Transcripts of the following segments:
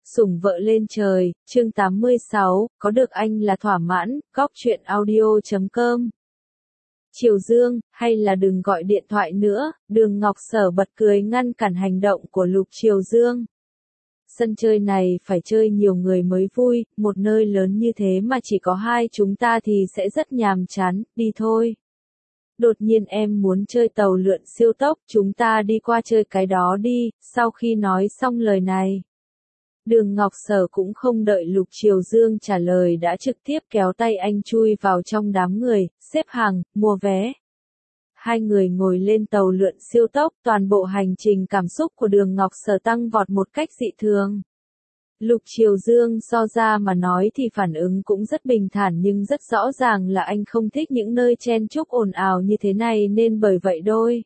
Sủng vợ lên trời, chương 86, có được anh là thỏa mãn, góc chuyện audio.com. Triều Dương, hay là đừng gọi điện thoại nữa, Đường Ngọc Sở bật cười ngăn cản hành động của Lục Triều Dương. Sân chơi này phải chơi nhiều người mới vui, một nơi lớn như thế mà chỉ có hai chúng ta thì sẽ rất nhàm chán, đi thôi. Đột nhiên em muốn chơi tàu lượn siêu tốc, chúng ta đi qua chơi cái đó đi. Sau khi nói xong lời này, Đường Ngọc Sở cũng không đợi Lục Triều Dương trả lời đã trực tiếp kéo tay anh chui vào trong đám người, xếp hàng, mua vé. Hai người ngồi lên tàu lượn siêu tốc, toàn bộ hành trình cảm xúc của Đường Ngọc Sở tăng vọt một cách dị thường. Lục Triều Dương so ra mà nói thì phản ứng cũng rất bình thản, nhưng rất rõ ràng là anh không thích những nơi chen chúc ồn ào như thế này, nên bởi vậy đôi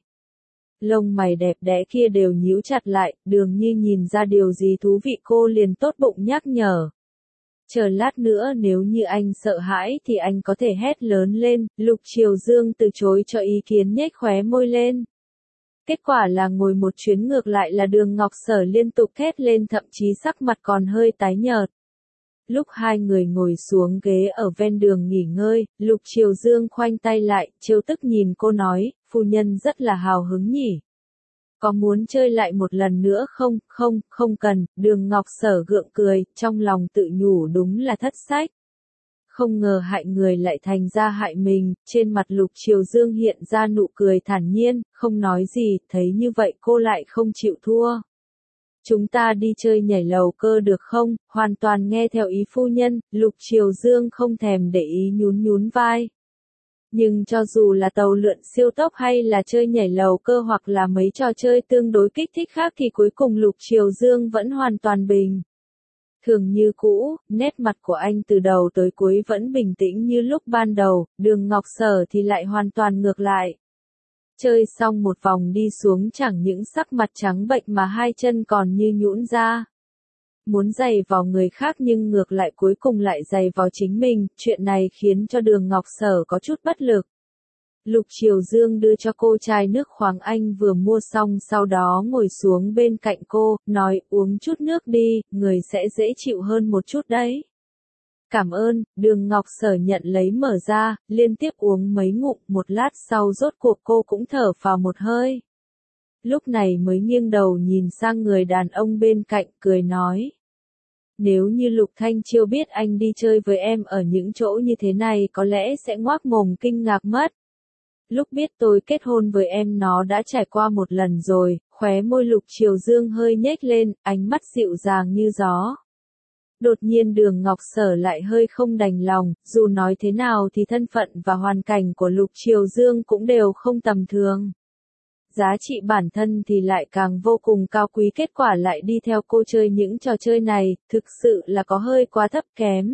lông mày đẹp đẽ kia đều nhíu chặt lại. Đường Như nhìn ra điều gì thú vị, cô liền tốt bụng nhắc nhở. Chờ lát nữa nếu như anh sợ hãi thì anh có thể hét lớn lên. Lục Triều Dương từ chối cho ý kiến, nhếch khóe môi lên. Kết quả là ngồi một chuyến ngược lại là Đường Ngọc Sở liên tục hét lên, thậm chí sắc mặt còn hơi tái nhợt. Lúc hai người ngồi xuống ghế ở ven đường nghỉ ngơi, Lục Triều Dương khoanh tay lại, trêu tức nhìn cô nói, phu nhân rất là hào hứng nhỉ. Có muốn chơi lại một lần nữa không? Không cần. Đường Ngọc Sở gượng cười, trong lòng tự nhủ đúng là thất sách. Không ngờ hại người lại thành ra hại mình. Trên mặt Lục Triều Dương hiện ra nụ cười thản nhiên, không nói gì, thấy như vậy cô lại không chịu thua. Chúng ta đi chơi nhảy lầu cơ được không? Hoàn toàn nghe theo ý phu nhân. Lục Triều Dương không thèm để ý, nhún vai. Nhưng cho dù là tàu lượn siêu tốc hay là chơi nhảy lầu cơ hoặc là mấy trò chơi tương đối kích thích khác thì cuối cùng Lục Triều Dương vẫn hoàn toàn bình thường như cũ. Nét mặt của anh từ đầu tới cuối vẫn bình tĩnh như lúc ban đầu. Đường Ngọc Sở thì lại hoàn toàn ngược lại. Chơi xong một vòng đi xuống, chẳng những sắc mặt trắng bệch mà hai chân còn như nhũn ra. Muốn giày vào người khác nhưng ngược lại cuối cùng lại giày vào chính mình. Chuyện này khiến cho Đường Ngọc Sở có chút bất lực. Lục Triều Dương đưa cho cô chai nước khoáng anh vừa mua xong, sau đó ngồi xuống bên cạnh cô, nói uống chút nước đi, người sẽ dễ chịu hơn một chút đấy. Cảm ơn. Đường Ngọc Sở nhận lấy mở ra, liên tiếp uống mấy ngụm, một lát sau rốt cuộc cô cũng thở phào một hơi. Lúc này mới nghiêng đầu nhìn sang người đàn ông bên cạnh, cười nói. Nếu như Lục Thanh Chiêu biết anh đi chơi với em ở những chỗ như thế này có lẽ sẽ ngoác mồm kinh ngạc mất. Lúc biết tôi kết hôn với em nó đã trải qua một lần rồi. Khóe môi Lục Triều Dương hơi nhếch lên, ánh mắt dịu dàng như gió. Đột nhiên Đường Ngọc Sở lại hơi không đành lòng, dù nói thế nào thì thân phận và hoàn cảnh của Lục Triều Dương cũng đều không tầm thường. Giá trị bản thân thì lại càng vô cùng cao quý, kết quả lại đi theo cô chơi những trò chơi này, thực sự là có hơi quá thấp kém.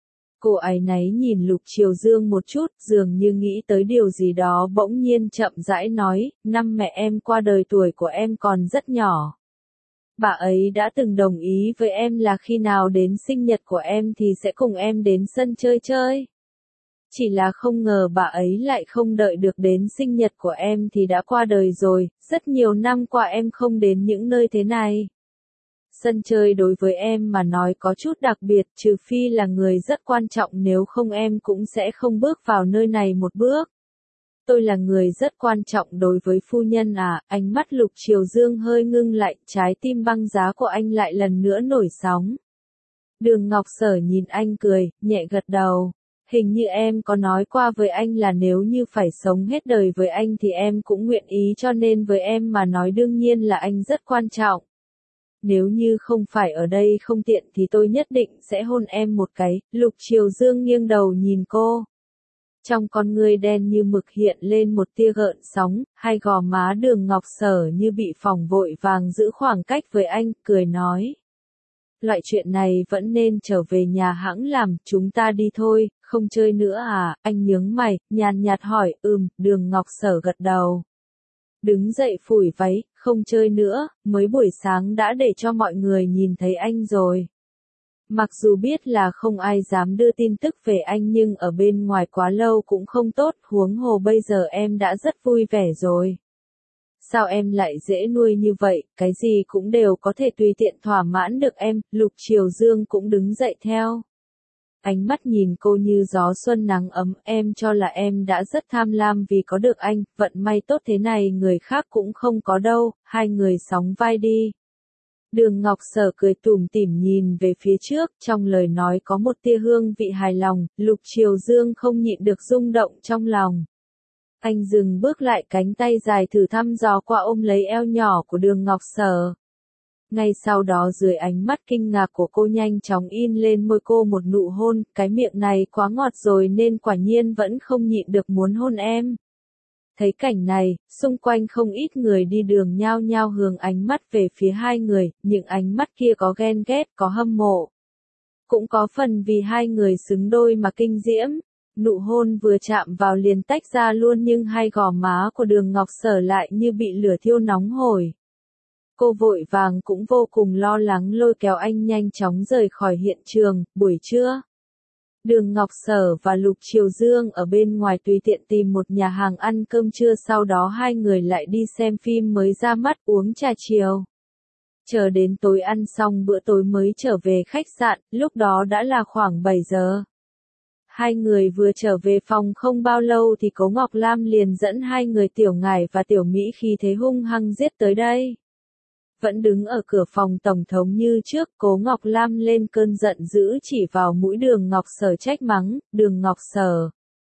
Cô áy náy nhìn Lục Triều Dương một chút, dường như nghĩ tới điều gì đó, bỗng nhiên chậm rãi nói, năm mẹ em qua đời tuổi của em còn rất nhỏ. Bà ấy đã từng đồng ý với em là khi nào đến sinh nhật của em thì sẽ cùng em đến sân chơi chơi. Chỉ là không ngờ bà ấy lại không đợi được đến sinh nhật của em thì đã qua đời rồi. Rất nhiều năm qua em không đến những nơi thế này. Sân chơi đối với em mà nói có chút đặc biệt, trừ phi là người rất quan trọng, nếu không em cũng sẽ không bước vào nơi này một bước. Tôi là người rất quan trọng đối với phu nhân à. Ánh mắt Lục Triều Dương hơi ngưng lại, trái tim băng giá của anh lại lần nữa nổi sóng. Đường Ngọc Sở nhìn anh cười, nhẹ gật đầu. Hình như em có nói qua với anh là nếu như phải sống hết đời với anh thì em cũng nguyện ý, cho nên với em mà nói đương nhiên là anh rất quan trọng. Nếu như không phải ở đây không tiện thì tôi nhất định sẽ hôn em một cái. Lục Triều Dương nghiêng đầu nhìn cô. Trong con ngươi đen như mực hiện lên một tia gợn sóng, hai gò má Đường Ngọc Sở như bị phỏng, vội vàng giữ khoảng cách với anh, cười nói. Loại chuyện này vẫn nên trở về nhà hãng làm, chúng ta đi thôi, không chơi nữa à? Anh nhướng mày, nhàn nhạt hỏi. Đường Ngọc Sở gật đầu. Đứng dậy phủi váy, không chơi nữa, mới buổi sáng đã để cho mọi người nhìn thấy anh rồi. Mặc dù biết là không ai dám đưa tin tức về anh nhưng ở bên ngoài quá lâu cũng không tốt, huống hồ bây giờ em đã rất vui vẻ rồi. Sao em lại dễ nuôi như vậy, cái gì cũng đều có thể tùy tiện thỏa mãn được em, Lục Triều Dương cũng đứng dậy theo. Ánh mắt nhìn cô như gió xuân nắng ấm, em cho là em đã rất tham lam vì có được anh, vận may tốt thế này người khác cũng không có đâu, hai người sóng vai đi. Đường Ngọc Sở cười tủm tỉm nhìn về phía trước, trong lời nói có một tia hương vị hài lòng, Lục Triều Dương không nhịn được rung động trong lòng. Anh dừng bước lại, cánh tay dài thử thăm dò qua ôm lấy eo nhỏ của Đường Ngọc Sở. Ngay sau đó dưới ánh mắt kinh ngạc của cô nhanh chóng in lên môi cô một nụ hôn, cái miệng này quá ngọt rồi nên quả nhiên vẫn không nhịn được muốn hôn em. Thấy cảnh này, xung quanh không ít người đi đường nhao nhao hướng ánh mắt về phía hai người, những ánh mắt kia có ghen ghét, có hâm mộ. Cũng có phần vì hai người xứng đôi mà kinh diễm. Nụ hôn vừa chạm vào liền tách ra luôn nhưng hai gò má của Đường Ngọc Sở lại như bị lửa thiêu nóng hổi. Cô vội vàng cũng vô cùng lo lắng lôi kéo anh nhanh chóng rời khỏi hiện trường. Buổi trưa, Đường Ngọc Sở và Lục Triều Dương ở bên ngoài tùy tiện tìm một nhà hàng ăn cơm trưa, sau đó hai người lại đi xem phim mới ra mắt, uống trà chiều. Chờ đến tối ăn xong bữa tối mới trở về khách sạn, lúc đó đã là khoảng 7 giờ. Hai người vừa trở về phòng không bao lâu thì Cố Ngọc Lam liền dẫn hai người Tiểu Ngải và Tiểu Mỹ khí thế hung hăng giết tới đây. Vẫn đứng ở cửa phòng tổng thống như trước, Cố Ngọc Lam lên cơn giận dữ chỉ vào mũi Đường Ngọc Sở trách mắng, Đường Ngọc Sở.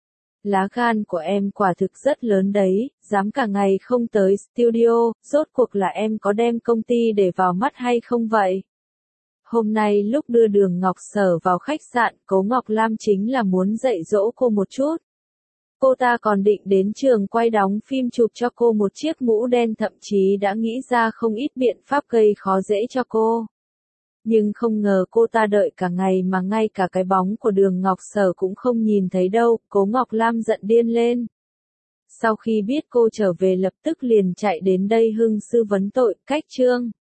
Lá gan của em quả thực rất lớn đấy, dám cả ngày không tới studio, rốt cuộc là em có đem công ty để vào mắt hay không vậy? Hôm nay lúc đưa Đường Ngọc Sở vào khách sạn, Cố Ngọc Lam chính là muốn dạy dỗ cô một chút. Cô ta còn định đến trường quay đóng phim chụp cho cô một chiếc mũ đen, thậm chí đã nghĩ ra không ít biện pháp gây khó dễ cho cô. Nhưng không ngờ cô ta đợi cả ngày mà ngay cả cái bóng của Đường Ngọc Sở cũng không nhìn thấy đâu, Cố Ngọc Lam giận điên lên. Sau khi biết cô trở về lập tức liền chạy đến đây hưng sư vấn tội, cách trương.